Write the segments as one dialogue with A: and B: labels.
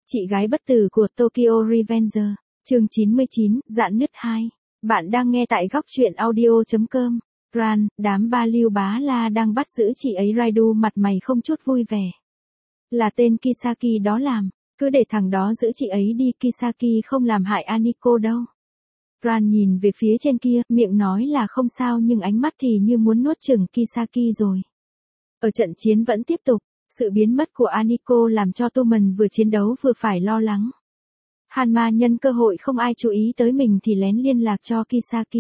A: Chị gái bất tử của Tokyo Revenger, chương 99, Rạn nứt 2. Bạn đang nghe tại góc truyện audio.com. Ran, đám ba Lưu Bá La đang bắt giữ chị ấy. Raidu mặt mày không chút vui vẻ. Là tên Kisaki đó làm, cứ để thằng đó giữ chị ấy đi, Kisaki không làm hại Aniko đâu. Ran nhìn về phía trên kia, miệng nói là không sao nhưng ánh mắt thì như muốn nuốt chửng Kisaki rồi. Ở trận chiến vẫn tiếp tục. Sự biến mất của Aniko làm cho Toman vừa chiến đấu vừa phải lo lắng. Hanma nhân cơ hội không ai chú ý tới mình thì lén liên lạc cho Kisaki.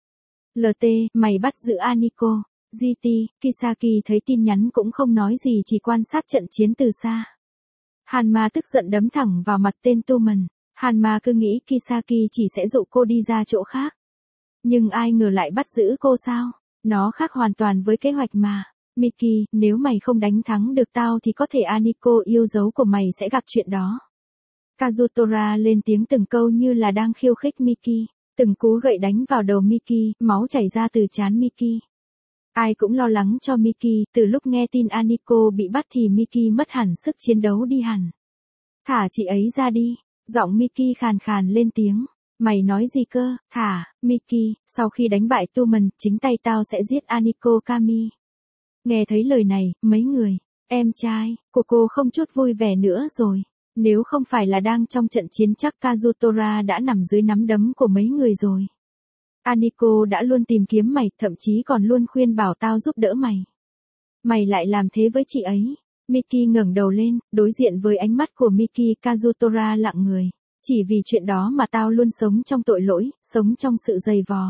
A: LT, mày bắt giữ Aniko. GT, Kisaki thấy tin nhắn cũng không nói gì, chỉ quan sát trận chiến từ xa. Hanma tức giận đấm thẳng vào mặt tên Toman. Hanma cứ nghĩ Kisaki chỉ sẽ dụ cô đi ra chỗ khác. Nhưng ai ngờ lại bắt giữ cô sao? Nó khác hoàn toàn với kế hoạch mà. Miki, nếu mày không đánh thắng được tao thì có thể Aniko yêu dấu của mày sẽ gặp chuyện đó. Kazutora lên tiếng từng câu như là đang khiêu khích Miki. Từng cú gậy đánh vào đầu Miki, máu chảy ra từ trán Miki. Ai cũng lo lắng cho Miki, từ lúc nghe tin Aniko bị bắt thì Miki mất hẳn sức chiến đấu đi hẳn. Thả chị ấy ra đi, giọng Miki khàn khàn lên tiếng. Mày nói gì cơ, thả, Miki, sau khi đánh bại Toman, chính tay tao sẽ giết Aniko Kami. Nghe thấy lời này, mấy người, em trai, của cô không chút vui vẻ nữa rồi. Nếu không phải là đang trong trận chiến chắc Kazutora đã nằm dưới nắm đấm của mấy người rồi. Aniko đã luôn tìm kiếm mày, thậm chí còn luôn khuyên bảo tao giúp đỡ mày. Mày lại làm thế với chị ấy. Miki ngẩng đầu lên, đối diện với ánh mắt của Miki. Kazutora lặng người. Chỉ vì chuyện đó mà tao luôn sống trong tội lỗi, sống trong sự dày vò.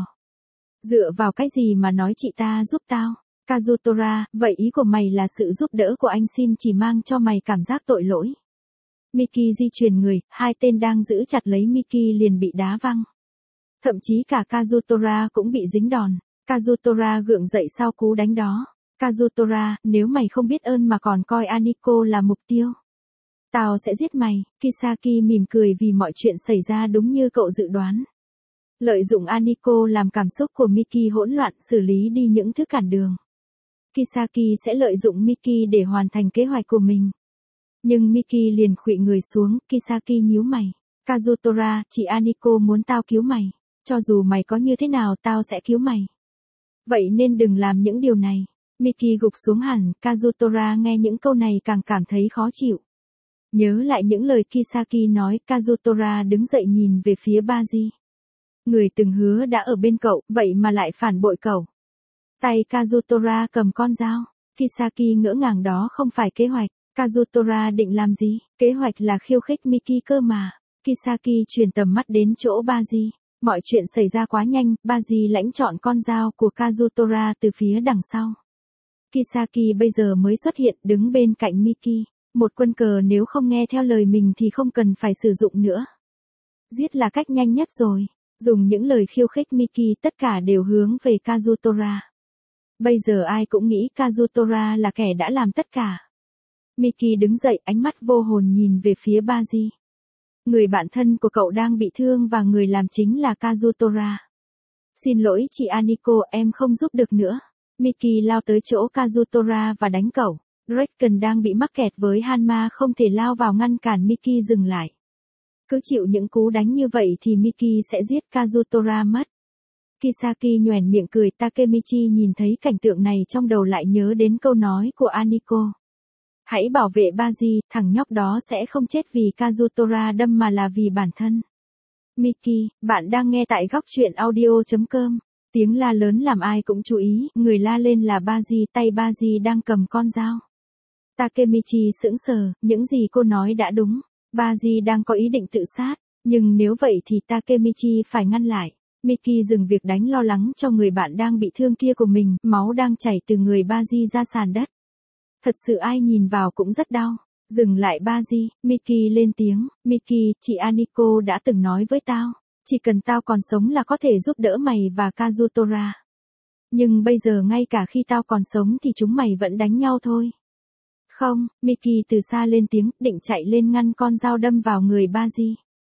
A: Dựa vào cái gì mà nói chị ta giúp tao? Kazutora, vậy ý của mày là sự giúp đỡ của anh xin chỉ mang cho mày cảm giác tội lỗi. Miki di chuyển người, hai tên đang giữ chặt lấy Miki liền bị đá văng. Thậm chí cả Kazutora cũng bị dính đòn. Kazutora gượng dậy sau cú đánh đó. Kazutora, nếu mày không biết ơn mà còn coi Aniko là mục tiêu, tao sẽ giết mày. Kisaki mỉm cười vì mọi chuyện xảy ra đúng như cậu dự đoán. Lợi dụng Aniko làm cảm xúc của Miki hỗn loạn, xử lý đi những thứ cản đường. Kisaki sẽ lợi dụng Miki để hoàn thành kế hoạch của mình. Nhưng Miki liền khuỵu người xuống. Kisaki nhíu mày. Kazutora, chị Aniko muốn tao cứu mày. Cho dù mày có như thế nào tao sẽ cứu mày. Vậy nên đừng làm những điều này. Miki gục xuống hẳn. Kazutora nghe những câu này càng cảm thấy khó chịu. Nhớ lại những lời Kisaki nói, Kazutora đứng dậy nhìn về phía Baji. Người từng hứa đã ở bên cậu, vậy mà lại phản bội cậu. Tay Kazutora cầm con dao. Kisaki ngỡ ngàng, đó không phải kế hoạch. Kazutora định làm gì? Kế hoạch là khiêu khích Miki cơ mà. Kisaki chuyển tầm mắt đến chỗ Baji. Mọi chuyện xảy ra quá nhanh, Baji lãnh chọn con dao của Kazutora từ phía đằng sau. Kisaki bây giờ mới xuất hiện, đứng bên cạnh Miki. Một quân cờ nếu không nghe theo lời mình thì không cần phải sử dụng nữa. Giết là cách nhanh nhất rồi. Dùng những lời khiêu khích Miki, tất cả đều hướng về Kazutora. Bây giờ ai cũng nghĩ Kazutora là kẻ đã làm tất cả. Miki đứng dậy, ánh mắt vô hồn nhìn về phía Baji. Người bạn thân của cậu đang bị thương và người làm chính là Kazutora. Xin lỗi chị Aniko, em không giúp được nữa. Miki lao tới chỗ Kazutora và đánh cậu. Draken đang bị mắc kẹt với Hanma không thể lao vào ngăn cản Miki dừng lại. Cứ chịu những cú đánh như vậy thì Miki sẽ giết Kazutora mất. Kisaki nhoẻn miệng cười. Takemichi nhìn thấy cảnh tượng này trong đầu lại nhớ đến câu nói của Aniko. Hãy bảo vệ Baji, thằng nhóc đó sẽ không chết vì Kazutora đâm mà là vì bản thân. Miki, bạn đang nghe tại góc truyện audio.com. Tiếng la lớn làm ai cũng chú ý, người la lên là Baji, tay Baji đang cầm con dao. Takemichi sững sờ, những gì cô nói đã đúng. Baji đang có ý định tự sát, nhưng nếu vậy thì Takemichi phải ngăn lại. Miki dừng việc đánh, lo lắng cho người bạn đang bị thương kia của mình, máu đang chảy từ người Baji ra sàn đất. Thật sự ai nhìn vào cũng rất đau. Dừng lại Baji, Miki lên tiếng. Miki, chị Aniko đã từng nói với tao, chỉ cần tao còn sống là có thể giúp đỡ mày và Kazutora. Nhưng bây giờ ngay cả khi tao còn sống thì chúng mày vẫn đánh nhau thôi. Không, Miki từ xa lên tiếng, định chạy lên ngăn con dao đâm vào người Baji.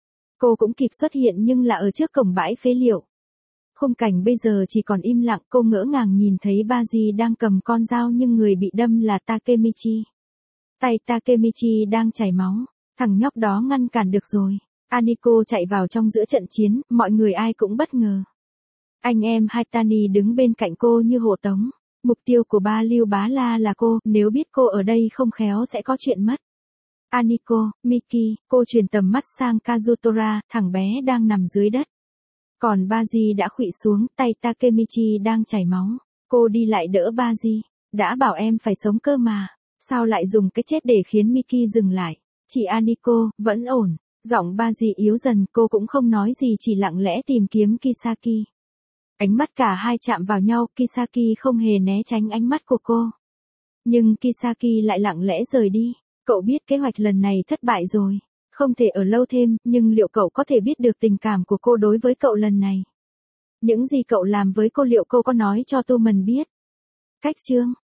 A: Cô cũng kịp xuất hiện nhưng là ở trước cổng bãi phế liệu. Khung cảnh bây giờ chỉ còn im lặng, cô ngỡ ngàng nhìn thấy Baji đang cầm con dao nhưng người bị đâm là Takemichi. Tay Takemichi đang chảy máu. Thằng nhóc đó ngăn cản được rồi. Aniko chạy vào trong giữa trận chiến, mọi người ai cũng bất ngờ. Anh em Haitani đứng bên cạnh cô như hộ tống. Mục tiêu của ba Lưu Bá La là cô, nếu biết cô ở đây không khéo sẽ có chuyện mất. Aniko, Miki, cô chuyển tầm mắt sang Kazutora, thằng bé đang nằm dưới đất. Còn Baji đã khuỵu xuống, tay Takemichi đang chảy máu. Cô đi lại đỡ Baji. Đã bảo em phải sống cơ mà. Sao lại dùng cái chết để khiến Miki dừng lại? Chị Aniko, vẫn ổn. Giọng Baji yếu dần, cô cũng không nói gì chỉ lặng lẽ tìm kiếm Kisaki. Ánh mắt cả hai chạm vào nhau, Kisaki không hề né tránh ánh mắt của cô. Nhưng Kisaki lại lặng lẽ rời đi. Cậu biết kế hoạch lần này thất bại rồi. Không thể ở lâu thêm, nhưng liệu cậu có thể biết được tình cảm của cô đối với cậu lần này? Những gì cậu làm với cô liệu cô có nói cho Tô Mần biết? Cách chương